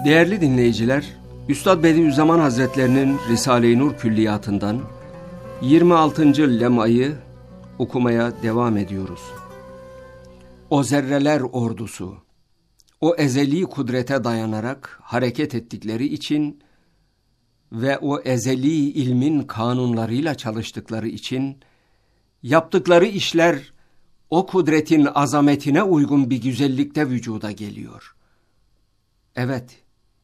Değerli dinleyiciler, Üstad Bediüzzaman Hazretlerinin Risale-i Nur Külliyatı'ndan 26. lemayı okumaya devam ediyoruz. O zerreler ordusu, o ezeli kudrete dayanarak hareket ettikleri için ve o ezeli ilmin kanunlarıyla çalıştıkları için yaptıkları işler o kudretin azametine uygun bir güzellikte vücuda geliyor. Evet,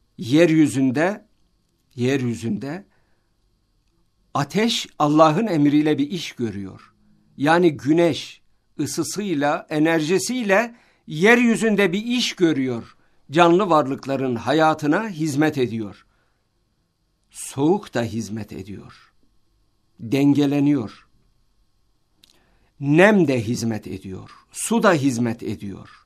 yeryüzünde ateş Allah'ın emriyle bir iş görüyor. Yani güneş ısısıyla, enerjisiyle yeryüzünde bir iş görüyor. Canlı varlıkların hayatına hizmet ediyor. Soğuk da hizmet ediyor. Dengeleniyor. Nem de hizmet ediyor. Su da hizmet ediyor.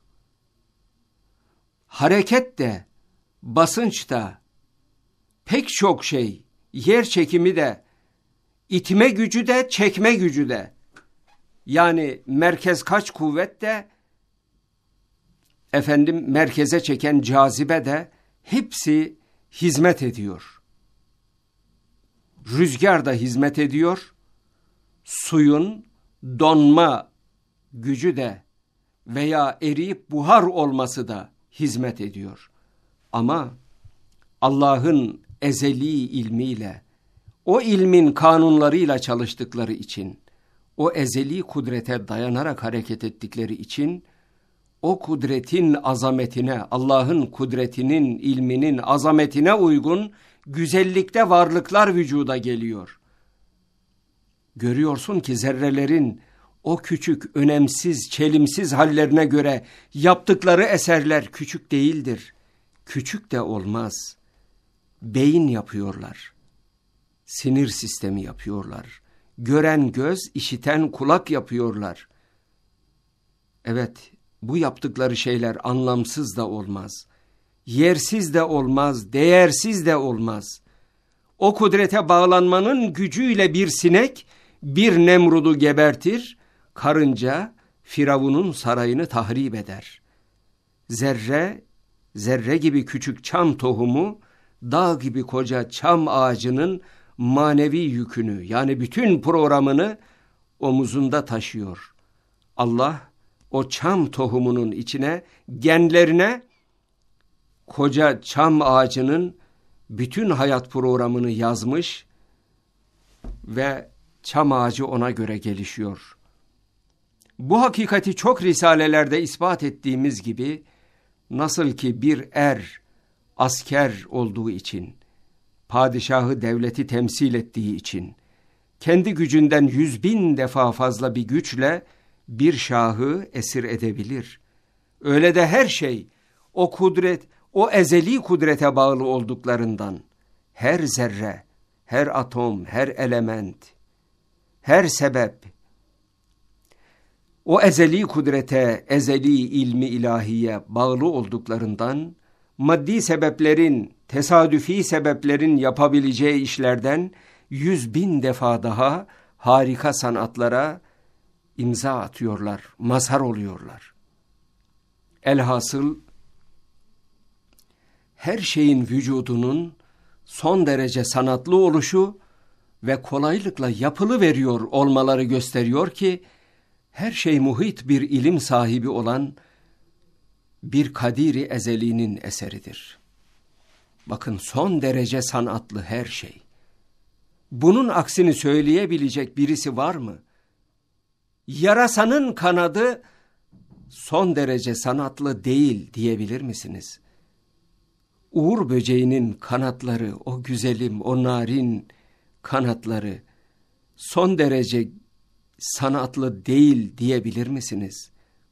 Hareket de, basınç da, pek çok şey, yer çekimi de, itme gücü de, çekme gücü de, yani merkez kaç kuvvet de, merkeze çeken cazibe de, hepsi hizmet ediyor. Rüzgar da hizmet ediyor, suyun donma gücü de veya eriyip buhar olması da hizmet ediyor. Ama Allah'ın ezeli ilmiyle, o ilmin kanunlarıyla çalıştıkları için, o ezeli kudrete dayanarak hareket ettikleri için, o kudretin azametine, Allah'ın kudretinin, ilminin azametine uygun güzellikte varlıklar vücuda geliyor. Görüyorsun ki zerrelerin o küçük, önemsiz, çelimsiz hallerine göre yaptıkları eserler küçük değildir. Küçük de olmaz. Beyin yapıyorlar. Sinir sistemi yapıyorlar. Gören göz, işiten kulak yapıyorlar. Evet, bu yaptıkları şeyler anlamsız da olmaz. Yersiz de olmaz, değersiz de olmaz. O kudrete bağlanmanın gücüyle bir sinek, bir Nemrud'u gebertir, karınca Firavun'un sarayını tahrip eder. Zerre gibi küçük çam tohumu, dağ gibi koca çam ağacının manevi yükünü, yani bütün programını omuzunda taşıyor. Allah o çam tohumunun içine, genlerine koca çam ağacının bütün hayat programını yazmış ve çam ağacı ona göre gelişiyor. Bu hakikati çok risalelerde ispat ettiğimiz gibi, nasıl ki bir asker olduğu için, padişahı devleti temsil ettiği için, kendi gücünden 100.000 defa fazla bir güçle bir şahı esir edebilir. Öyle de her şey, o kudret, o ezeli kudrete bağlı olduklarından, her zerre, her atom, her element, her sebep, o ezeli kudrete, ezeli ilmi ilahiye bağlı olduklarından, maddi sebeplerin, tesadüfi sebeplerin yapabileceği işlerden 100.000 defa daha harika sanatlara imza atıyorlar, mazhar oluyorlar. Elhasıl, her şeyin vücudunun son derece sanatlı oluşu ve kolaylıkla yapılıveriyor olmaları gösteriyor ki, her şey muhit bir ilim sahibi olan bir Kadir-i Ezeli'nin eseridir. Bakın, son derece sanatlı her şey. Bunun aksini söyleyebilecek birisi var mı? Yarasanın kanadı son derece sanatlı değil diyebilir misiniz? Uğur böceğinin kanatları, o güzelim, o narin kanatları son derece sanatlı değil diyebilir misiniz?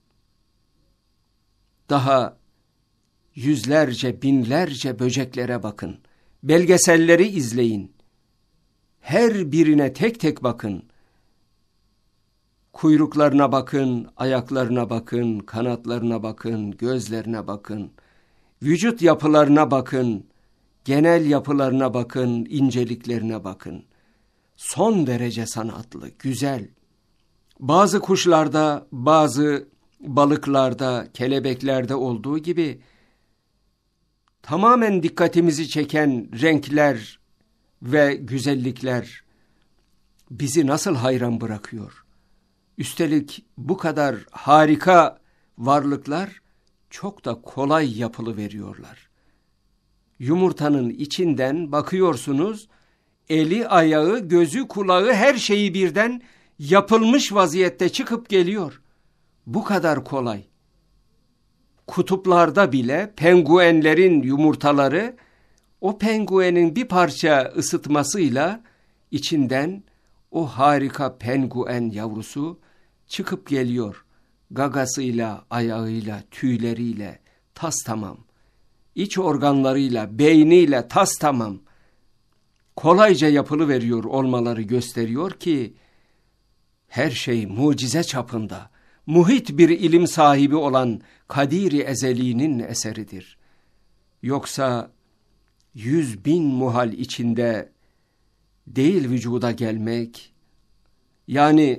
Daha yüzlerce, binlerce böceklere bakın. Belgeselleri izleyin. Her birine tek tek bakın. Kuyruklarına bakın, ayaklarına bakın, kanatlarına bakın, gözlerine bakın. Vücut yapılarına bakın, genel yapılarına bakın, inceliklerine bakın. Son derece sanatlı, güzel. Bazı kuşlarda, bazı balıklarda, kelebeklerde olduğu gibi tamamen dikkatimizi çeken renkler ve güzellikler bizi nasıl hayran bırakıyor? Üstelik bu kadar harika varlıklar çok da kolay yapılıveriyorlar. Yumurtanın içinden bakıyorsunuz, eli, ayağı, gözü, kulağı, her şeyi birden yapılmış vaziyette çıkıp geliyor. Bu kadar kolay. Kutuplarda bile penguenlerin yumurtaları, o penguenin bir parça ısıtmasıyla içinden o harika penguen yavrusu çıkıp geliyor. Gagasıyla, ayağıyla, tüyleriyle tas tamam. İç organlarıyla, beyniyle tas tamam. Kolayca yapılıveriyor olmaları gösteriyor ki her şey mucize çapında, muhit bir ilim sahibi olan Kadir-i Ezeli'nin eseridir. Yoksa 100.000 muhal içinde değil vücuda gelmek, yani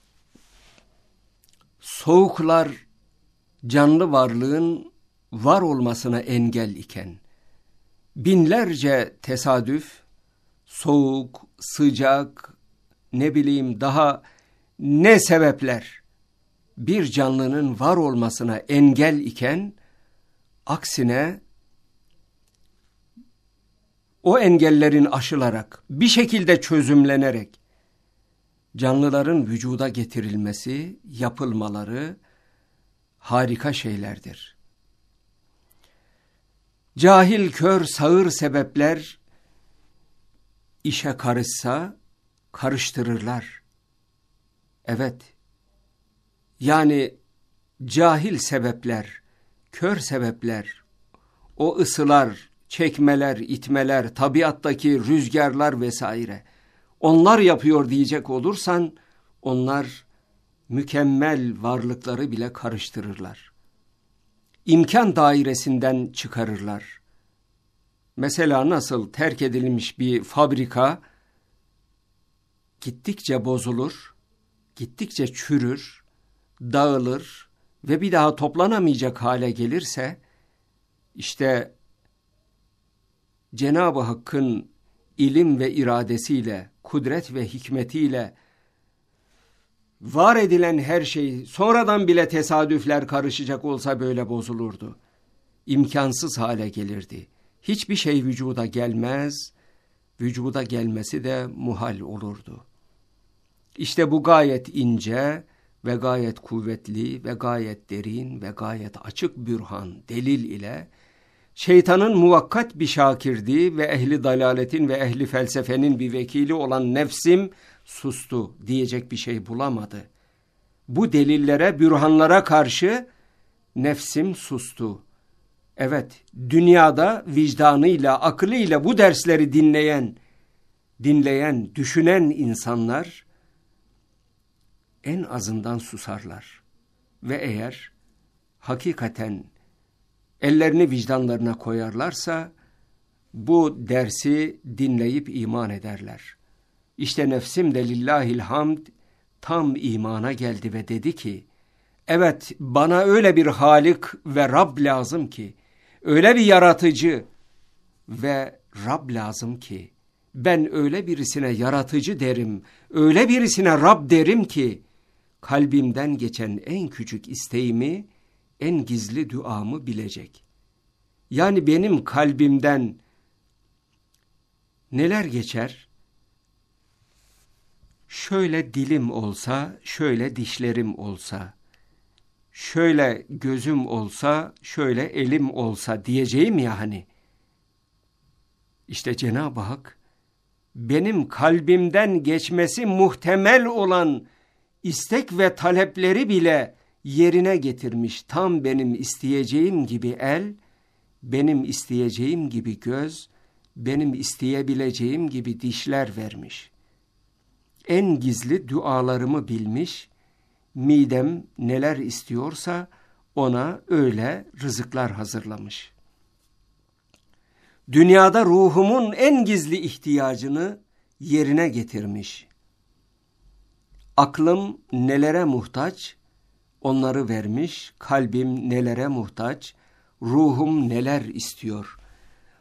soğuklar canlı varlığın var olmasına engel iken, binlerce tesadüf, soğuk, sıcak, daha ne sebepler bir canlının var olmasına engel iken, aksine o engellerin aşılarak, bir şekilde çözümlenerek canlıların vücuda getirilmesi, yapılmaları harika şeylerdir. Cahil, kör, sağır sebepler işe karışsa karıştırırlar. Evet, yani cahil sebepler, kör sebepler, o ısılar, çekmeler, itmeler, tabiattaki rüzgarlar vesaire, onlar yapıyor diyecek olursan, onlar mükemmel varlıkları bile karıştırırlar. İmkan dairesinden çıkarırlar. Mesela nasıl terk edilmiş bir fabrika gittikçe bozulur, gittikçe çürür, dağılır ve bir daha toplanamayacak hale gelirse, işte Cenab-ı Hakk'ın ilim ve iradesiyle, kudret ve hikmetiyle var edilen her şey sonradan bile tesadüfler karışacak olsa böyle bozulurdu. İmkansız hale gelirdi. Hiçbir şey vücuda gelmez, vücuda gelmesi de muhal olurdu. İşte bu gayet ince ve gayet kuvvetli ve gayet derin ve gayet açık bürhan, delil ile şeytanın muvakkat bir şakirdi ve ehli dalaletin ve ehli felsefenin bir vekili olan nefsim sustu, diyecek bir şey bulamadı. Bu delillere, bürhanlara karşı nefsim sustu. Evet, dünyada vicdanıyla, aklıyla bu dersleri dinleyen, düşünen insanlar en azından susarlar. Ve eğer hakikaten ellerini vicdanlarına koyarlarsa bu dersi dinleyip iman ederler. İşte nefsim de lillahilhamd tam imana geldi ve dedi ki, evet, bana öyle bir Halik ve Rab lazım ki, öyle bir yaratıcı ve Rab lazım ki, ben öyle birisine yaratıcı derim, öyle birisine Rab derim ki, kalbimden geçen en küçük isteğimi, en gizli duamı bilecek. Yani benim kalbimden neler geçer? Şöyle dilim olsa, şöyle dişlerim olsa, şöyle gözüm olsa, şöyle elim olsa diyeceğim ya hani. İşte Cenab-ı Hak benim kalbimden geçmesi muhtemel olan istek ve talepleri bile yerine getirmiş. Tam benim isteyeceğim gibi el, benim isteyeceğim gibi göz, benim isteyebileceğim gibi dişler vermiş. En gizli dualarımı bilmiş, midem neler istiyorsa ona öyle rızıklar hazırlamış. Dünyada ruhumun en gizli ihtiyacını yerine getirmiş. Aklım nelere muhtaç, onları vermiş. Kalbim nelere muhtaç, ruhum neler istiyor.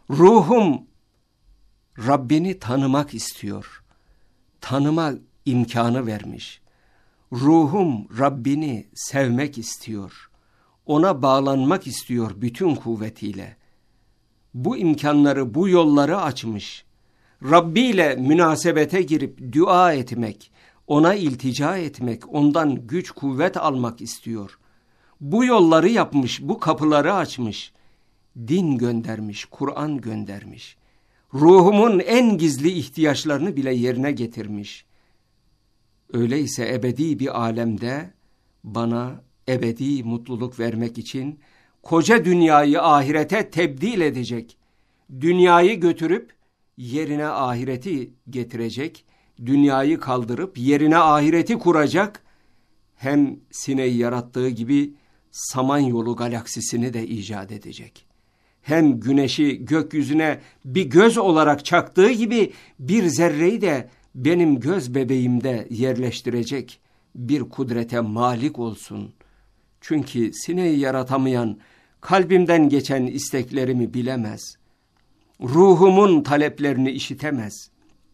Ruhum Rabbini tanımak istiyor. Tanıma imkanı vermiş. Ruhum Rabbini sevmek istiyor. Ona bağlanmak istiyor bütün kuvvetiyle. Bu imkanları, bu yolları açmış. Rabbi ile münasebete girip dua etmek, ona iltica etmek, ondan güç kuvvet almak istiyor. Bu yolları yapmış, bu kapıları açmış. Din göndermiş, Kur'an göndermiş. Ruhumun en gizli ihtiyaçlarını bile yerine getirmiş. Öyleyse ebedi bir alemde bana ebedi mutluluk vermek için koca dünyayı ahirete tebdil edecek. Dünyayı götürüp yerine ahireti getirecek. Dünyayı kaldırıp yerine ahireti kuracak. Hem sineği yarattığı gibi Samanyolu galaksisini de icat edecek. Hem güneşi gökyüzüne bir göz olarak çaktığı gibi bir zerreyi de benim göz bebeğimde yerleştirecek bir kudrete malik olsun. Çünkü sineği yaratamayan kalbimden geçen isteklerimi bilemez. Ruhumun taleplerini işitemez.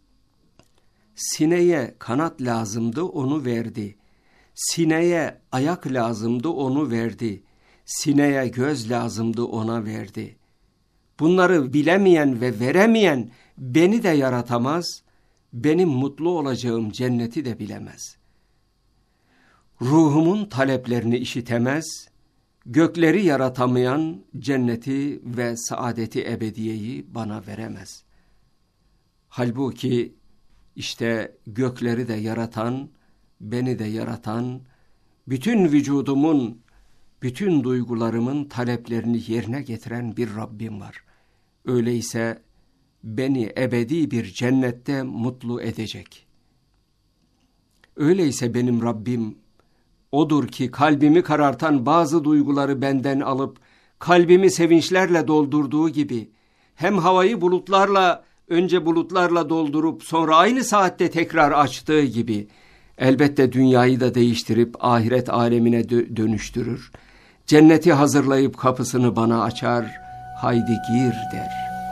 Sineğe kanat lazımdı, onu verdi. Sineğe ayak lazımdı, onu verdi. Sineğe göz lazımdı, ona verdi. Bunları bilemeyen ve veremeyen beni de yaratamaz, benim mutlu olacağım cenneti de bilemez. Ruhumun taleplerini işitemez, gökleri yaratamayan cenneti ve saadeti ebediyeyi bana veremez. Halbuki işte gökleri de yaratan, beni de yaratan, bütün vücudumun, bütün duygularımın taleplerini yerine getiren bir Rabbim var. Öyleyse beni ebedi bir cennette mutlu edecek. Öyleyse benim Rabbim odur ki kalbimi karartan bazı duyguları benden alıp kalbimi sevinçlerle doldurduğu gibi hem havayı önce bulutlarla doldurup sonra aynı saatte tekrar açtığı gibi elbette dünyayı da değiştirip ahiret alemine dönüştürür. Cenneti hazırlayıp kapısını bana açar, haydi gir der.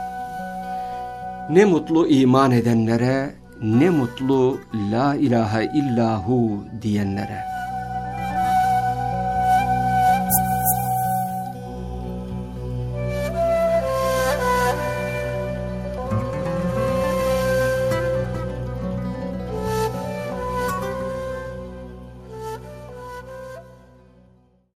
Ne mutlu iman edenlere, ne mutlu la ilahe illahu diyenlere.